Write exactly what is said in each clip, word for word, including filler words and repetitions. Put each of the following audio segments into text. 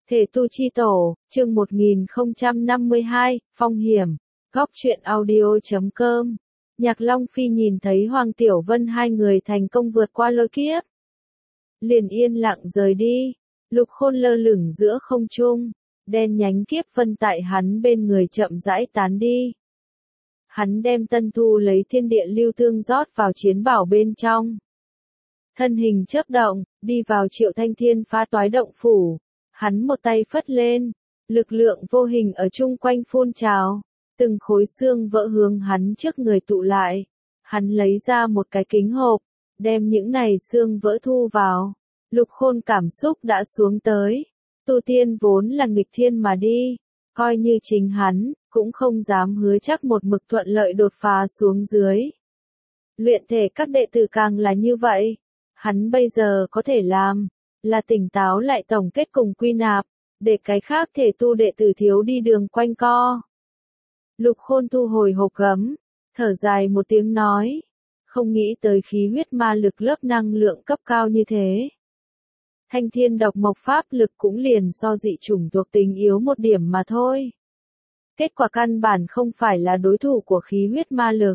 Thể tu chi tổ, chương một nghìn không trăm năm mươi hai, phong hiểm. Góc truyện audio chấm com. Nhạc Long Phi nhìn thấy Hoàng Tiểu Vân hai người thành công vượt qua lôi kiếp. Liền yên lặng rời đi. Lục Khôn lơ lửng giữa không trung. Đen nhánh kiếp vân tại hắn bên người chậm rãi tán đi. Hắn đem tân thu lấy thiên địa lưu thương rót vào chiến bảo bên trong. Thân hình chớp động, đi vào Triệu Thanh Thiên phá toái động phủ. Hắn một tay phất lên, lực lượng vô hình ở chung quanh phun trào, từng khối xương vỡ hướng hắn trước người tụ lại. Hắn lấy ra một cái kính hộp, đem những này xương vỡ thu vào. Lục Khôn cảm xúc đã xuống tới. Tu tiên vốn là nghịch thiên mà đi, coi như chính hắn, cũng không dám hứa chắc một mực thuận lợi đột phá xuống dưới. Luyện thể các đệ tử càng là như vậy. Hắn bây giờ có thể làm là tỉnh táo lại tổng kết cùng quy nạp, để cái khác thể tu đệ tử thiếu đi đường quanh co. Lục Khôn thu hồi hộp gấm, thở dài một tiếng nói, không nghĩ tới khí huyết ma lực lớp năng lượng cấp cao như thế. Thanh thiên độc mộc pháp lực cũng liền so dị chủng thuộc tính yếu một điểm mà thôi. Kết quả căn bản không phải là đối thủ của khí huyết ma lực.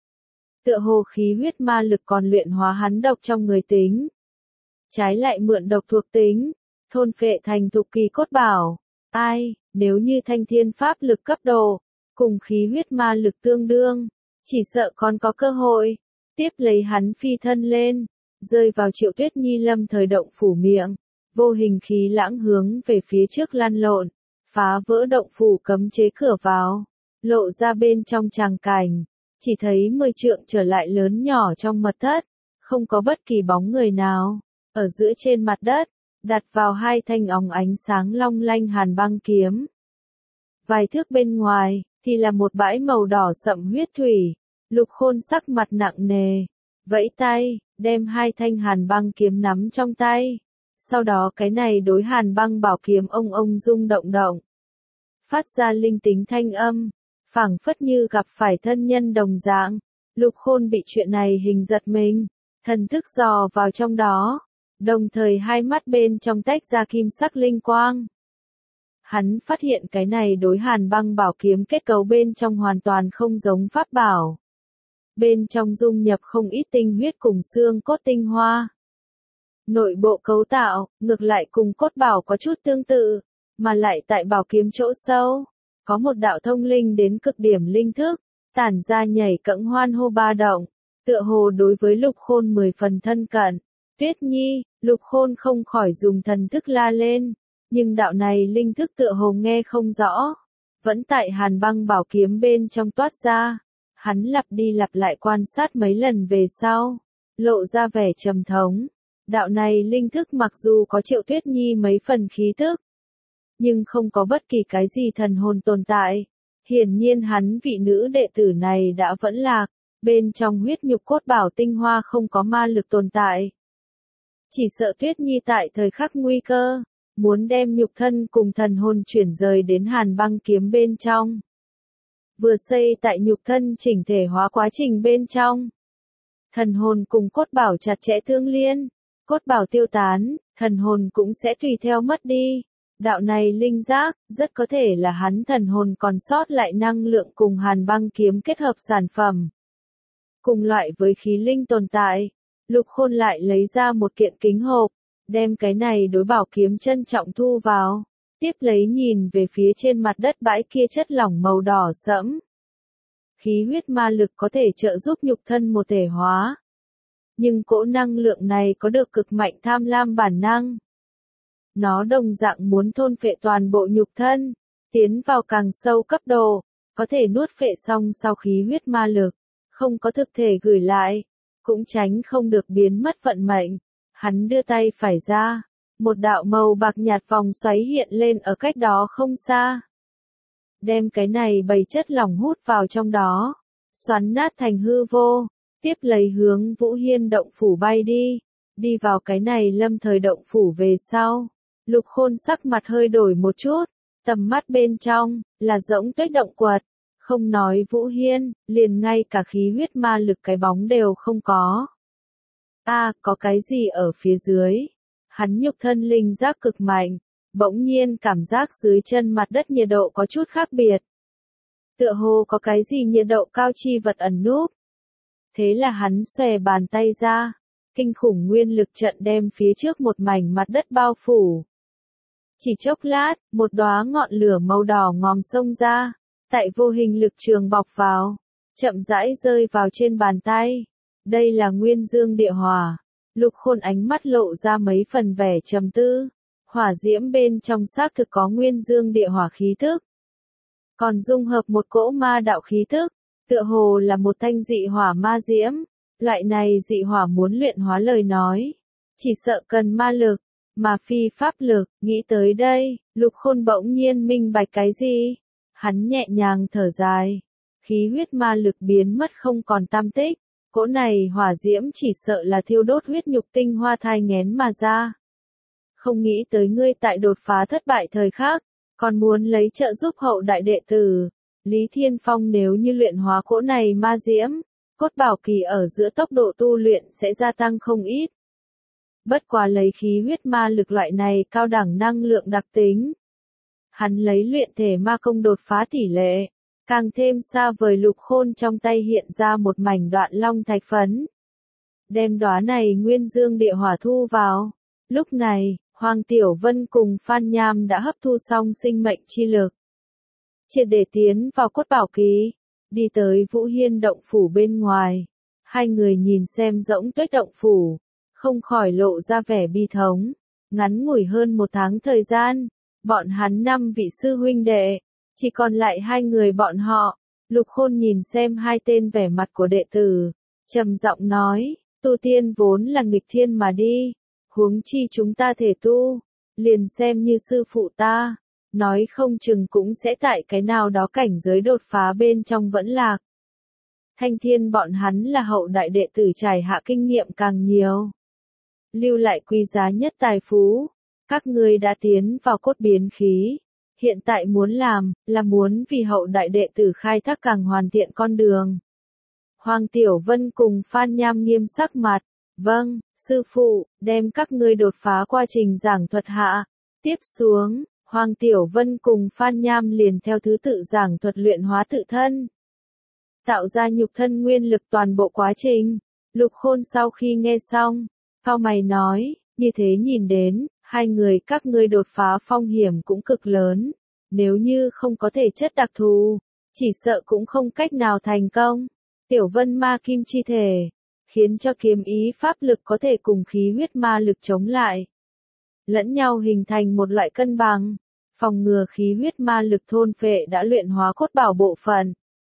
Tựa hồ khí huyết ma lực còn luyện hóa hắn độc trong người tính. Trái lại mượn độc thuộc tính, thôn phệ thành thục kỳ cốt bảo. Ai, nếu như thanh thiên pháp lực cấp độ, cùng khí huyết ma lực tương đương, chỉ sợ còn có cơ hội. Tiếp lấy hắn phi thân lên, rơi vào Triệu Tuyết Nhi lâm thời động phủ miệng, vô hình khí lãng hướng về phía trước lăn lộn, phá vỡ động phủ cấm chế cửa vào, lộ ra bên trong tràng cảnh, chỉ thấy mười trượng trở lại lớn nhỏ trong mật thất, không có bất kỳ bóng người nào. Ở giữa trên mặt đất, đặt vào hai thanh óng ánh sáng long lanh hàn băng kiếm. Vài thước bên ngoài, thì là một bãi màu đỏ sậm huyết thủy. Lục Khôn sắc mặt nặng nề, vẫy tay, đem hai thanh hàn băng kiếm nắm trong tay. Sau đó cái này đối hàn băng bảo kiếm ông ông rung động động. Phát ra linh tính thanh âm, phảng phất như gặp phải thân nhân đồng dạng. Lục Khôn bị chuyện này hình giật mình, thần thức dò vào trong đó. Đồng thời hai mắt bên trong tách ra kim sắc linh quang. Hắn phát hiện cái này đối hàn băng bảo kiếm kết cấu bên trong hoàn toàn không giống pháp bảo. Bên trong dung nhập không ít tinh huyết cùng xương cốt tinh hoa. Nội bộ cấu tạo, ngược lại cùng cốt bảo có chút tương tự, mà lại tại bảo kiếm chỗ sâu, có một đạo thông linh đến cực điểm linh thức, tản ra nhảy cẫng hoan hô ba động, tựa hồ đối với Lục Khôn mười phần thân cận. Tuyết Nhi, Lục Khôn không khỏi dùng thần thức la lên, nhưng đạo này linh thức tựa hồ nghe không rõ, vẫn tại hàn băng bảo kiếm bên trong toát ra. Hắn lặp đi lặp lại quan sát mấy lần về sau, lộ ra vẻ trầm thống. Đạo này linh thức mặc dù có Triệu Tuyết Nhi mấy phần khí tức, nhưng không có bất kỳ cái gì thần hồn tồn tại. Hiển nhiên hắn vị nữ đệ tử này đã vẫn lạc, bên trong huyết nhục cốt bảo tinh hoa không có ma lực tồn tại. Chỉ sợ Tuyết Nhi tại thời khắc nguy cơ, muốn đem nhục thân cùng thần hồn chuyển rời đến hàn băng kiếm bên trong. Vừa xây tại nhục thân chỉnh thể hóa quá trình bên trong. Thần hồn cùng cốt bảo chặt chẽ tương liên, cốt bảo tiêu tán, thần hồn cũng sẽ tùy theo mất đi. Đạo này linh giác, rất có thể là hắn thần hồn còn sót lại năng lượng cùng hàn băng kiếm kết hợp sản phẩm. Cùng loại với khí linh tồn tại. Lục Khôn lại lấy ra một kiện kính hộp, đem cái này đối bảo kiếm trân trọng thu vào, tiếp lấy nhìn về phía trên mặt đất bãi kia chất lỏng màu đỏ sẫm. Khí huyết ma lực có thể trợ giúp nhục thân một thể hóa. Nhưng cỗ năng lượng này có được cực mạnh tham lam bản năng. Nó đồng dạng muốn thôn phệ toàn bộ nhục thân, tiến vào càng sâu cấp độ, có thể nuốt phệ xong sau khí huyết ma lực, không có thực thể gửi lại. Cũng tránh không được biến mất vận mệnh. Hắn đưa tay phải ra, một đạo màu bạc nhạt vòng xoáy hiện lên ở cách đó không xa. Đem cái này bầy chất lỏng hút vào trong đó, xoắn nát thành hư vô, tiếp lấy hướng Vũ Hiên động phủ bay đi, đi vào cái này lâm thời động phủ về sau. Lục Khôn sắc mặt hơi đổi một chút, tầm mắt bên trong, là rỗng tuyết động quật. Không nói Vũ Hiên, liền ngay cả khí huyết ma lực cái bóng đều không có. A, à, có cái gì ở phía dưới? Hắn nhục thân linh giác cực mạnh, bỗng nhiên cảm giác dưới chân mặt đất nhiệt độ có chút khác biệt. Tựa hồ có cái gì nhiệt độ cao chi vật ẩn núp. Thế là hắn xòe bàn tay ra, kinh khủng nguyên lực trận đem phía trước một mảnh mặt đất bao phủ. Chỉ chốc lát, một đóa ngọn lửa màu đỏ ngòm xông ra, tại vô hình lực trường bọc vào, chậm rãi rơi vào trên bàn tay. Đây là nguyên dương địa hỏa. Lục Khôn ánh mắt lộ ra mấy phần vẻ trầm tư. Hỏa diễm bên trong xác thực có nguyên dương địa hỏa khí tức. Còn dung hợp một cỗ ma đạo khí tức, tựa hồ là một thanh dị hỏa ma diễm. Loại này dị hỏa muốn luyện hóa lời nói, chỉ sợ cần ma lực, mà phi pháp lực. Nghĩ tới đây, Lục Khôn bỗng nhiên minh bạch cái gì? Hắn nhẹ nhàng thở dài. Khí huyết ma lực biến mất không còn tăm tích. Cỗ này hỏa diễm chỉ sợ là thiêu đốt huyết nhục tinh hoa thai nghén mà ra. Không nghĩ tới ngươi tại đột phá thất bại thời khắc, còn muốn lấy trợ giúp hậu đại đệ tử. Lý Thiên Phong nếu như luyện hóa cỗ này ma diễm, cốt bảo kỳ ở giữa tốc độ tu luyện sẽ gia tăng không ít. Bất quá lấy khí huyết ma lực loại này cao đẳng năng lượng đặc tính. Hắn lấy luyện thể ma công đột phá tỷ lệ. Càng thêm xa vời. Lục Khôn trong tay hiện ra một mảnh đoạn long thạch phấn. Đem đóa này nguyên dương địa hỏa thu vào. Lúc này, Hoàng Tiểu Vân cùng Phan Nham đã hấp thu xong sinh mệnh chi lực. Triệt để tiến vào cốt bảo ký, đi tới Vũ Hiên động phủ bên ngoài. Hai người nhìn xem rỗng tuếch động phủ, không khỏi lộ ra vẻ bi thống. Ngắn ngủi hơn một tháng thời gian, bọn hắn năm vị sư huynh đệ. Chỉ còn lại hai người bọn họ. Lục Khôn nhìn xem hai tên vẻ mặt của đệ tử, trầm giọng nói, tu tiên vốn là nghịch thiên mà đi, huống chi chúng ta thể tu, liền xem như sư phụ ta, nói không chừng cũng sẽ tại cái nào đó cảnh giới đột phá bên trong vẫn lạc. Thanh thiên bọn hắn là hậu đại đệ tử trải hạ kinh nghiệm càng nhiều, lưu lại quý giá nhất tài phú, các ngươi đã tiến vào cốt biến khí. Hiện tại muốn làm, là muốn vì hậu đại đệ tử khai thác càng hoàn thiện con đường. Hoàng Tiểu Vân cùng Phan Nham nghiêm sắc mặt. Vâng, sư phụ, đem các ngươi đột phá quá trình giảng thuật hạ. Tiếp xuống, Hoàng Tiểu Vân cùng Phan Nham liền theo thứ tự giảng thuật luyện hóa tự thân. Tạo ra nhục thân nguyên lực toàn bộ quá trình. Lục Khôn sau khi nghe xong, cau mày nói, như thế nhìn đến. Hai người các ngươi đột phá phong hiểm cũng cực lớn, nếu như không có thể chất đặc thù, chỉ sợ cũng không cách nào thành công. Tiểu Vân ma kim chi thể, khiến cho kiếm ý pháp lực có thể cùng khí huyết ma lực chống lại, lẫn nhau hình thành một loại cân bằng, phòng ngừa khí huyết ma lực thôn phệ đã luyện hóa cốt bảo bộ phận.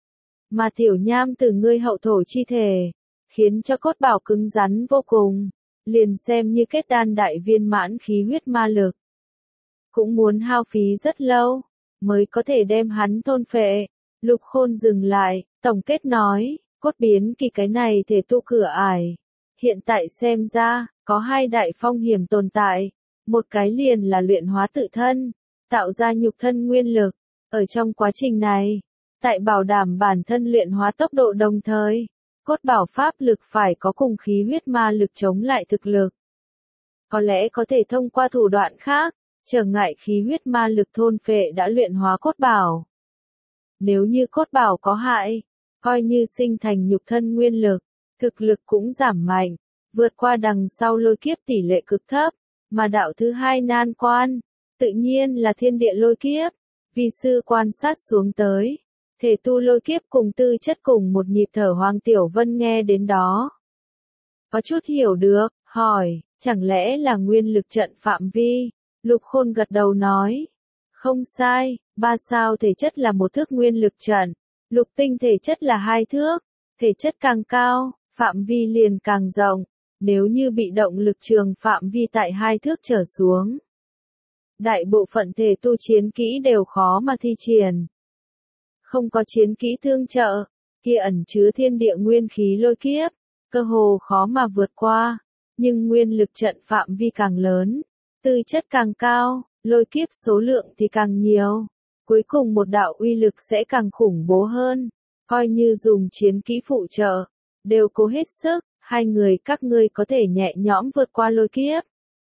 Mà Tiểu Nham từ ngươi hậu thổ chi thể, khiến cho cốt bảo cứng rắn vô cùng. Liền xem như kết đan đại viên mãn khí huyết ma lực. Cũng muốn hao phí rất lâu, mới có thể đem hắn thôn phệ. Lục Khôn dừng lại, tổng kết nói, cốt biến kỳ cái này thể tu cửa ải. Hiện tại xem ra, có hai đại phong hiểm tồn tại. Một cái liền là luyện hóa tự thân, tạo ra nhục thân nguyên lực. Ở trong quá trình này, tại bảo đảm bản thân luyện hóa tốc độ đồng thời. Cốt bảo pháp lực phải có cùng khí huyết ma lực chống lại thực lực. Có lẽ có thể thông qua thủ đoạn khác, trở ngại khí huyết ma lực thôn phệ đã luyện hóa cốt bảo. Nếu như cốt bảo có hại, coi như sinh thành nhục thân nguyên lực, thực lực cũng giảm mạnh, vượt qua đằng sau lôi kiếp tỷ lệ cực thấp, mà đạo thứ hai nan quan, tự nhiên là thiên địa lôi kiếp. Vi sư quan sát xuống tới. Thể tu lôi kiếp cùng tư chất cùng một nhịp thở. Hoàng Tiểu Vân nghe đến đó. Có chút hiểu được, hỏi, chẳng lẽ là nguyên lực trận phạm vi? Lục Khôn gật đầu nói. Không sai, ba sao thể chất là một thước nguyên lực trận. Lục tinh thể chất là hai thước. Thể chất càng cao, phạm vi liền càng rộng. Nếu như bị động lực trường phạm vi tại hai thước trở xuống. Đại bộ phận thể tu chiến kỹ đều khó mà thi triển. Không có chiến kỹ tương trợ, kia ẩn chứa thiên địa nguyên khí lôi kiếp, cơ hồ khó mà vượt qua, nhưng nguyên lực trận phạm vi càng lớn, tư chất càng cao, lôi kiếp số lượng thì càng nhiều, cuối cùng một đạo uy lực sẽ càng khủng bố hơn, coi như dùng chiến kỹ phụ trợ, đều cố hết sức, hai người các ngươi có thể nhẹ nhõm vượt qua lôi kiếp.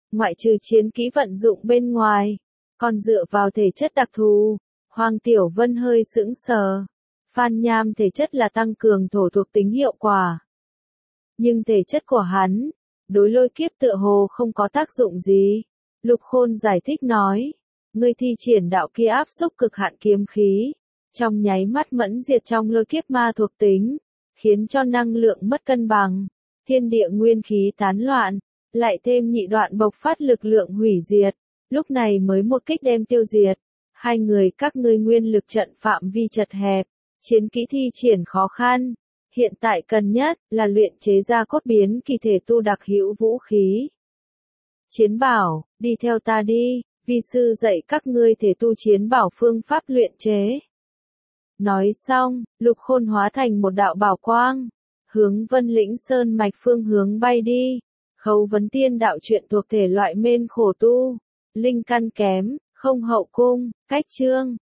ngoại trừ chiến kỹ vận dụng bên ngoài, còn dựa vào thể chất đặc thù. Hoàng Tiểu Vân hơi sững sờ. Phan Nham thể chất là tăng cường thổ thuộc tính hiệu quả. Nhưng thể chất của hắn, đối lôi kiếp tựa hồ không có tác dụng gì. Lục Khôn giải thích nói, ngươi thi triển đạo kia áp xúc cực hạn kiếm khí, trong nháy mắt mẫn diệt trong lôi kiếp ma thuộc tính, khiến cho năng lượng mất cân bằng, thiên địa nguyên khí tán loạn, lại thêm nhị đoạn bộc phát lực lượng hủy diệt, lúc này mới một kích đem tiêu diệt. Hai người các ngươi nguyên lực trận phạm vi chật hẹp, chiến kỹ thi triển khó khăn, hiện tại cần nhất là luyện chế ra cốt biến kỳ thể tu đặc hữu vũ khí. Chiến bảo, đi theo ta đi, vi sư dạy các ngươi thể tu chiến bảo phương pháp luyện chế. Nói xong, Lục Khôn hóa thành một đạo bảo quang, hướng Vân Lĩnh Sơn mạch phương hướng bay đi. Khấu vấn tiên đạo truyện thuộc thể loại mên khổ tu, linh căn kém, không hậu cung, cách chương.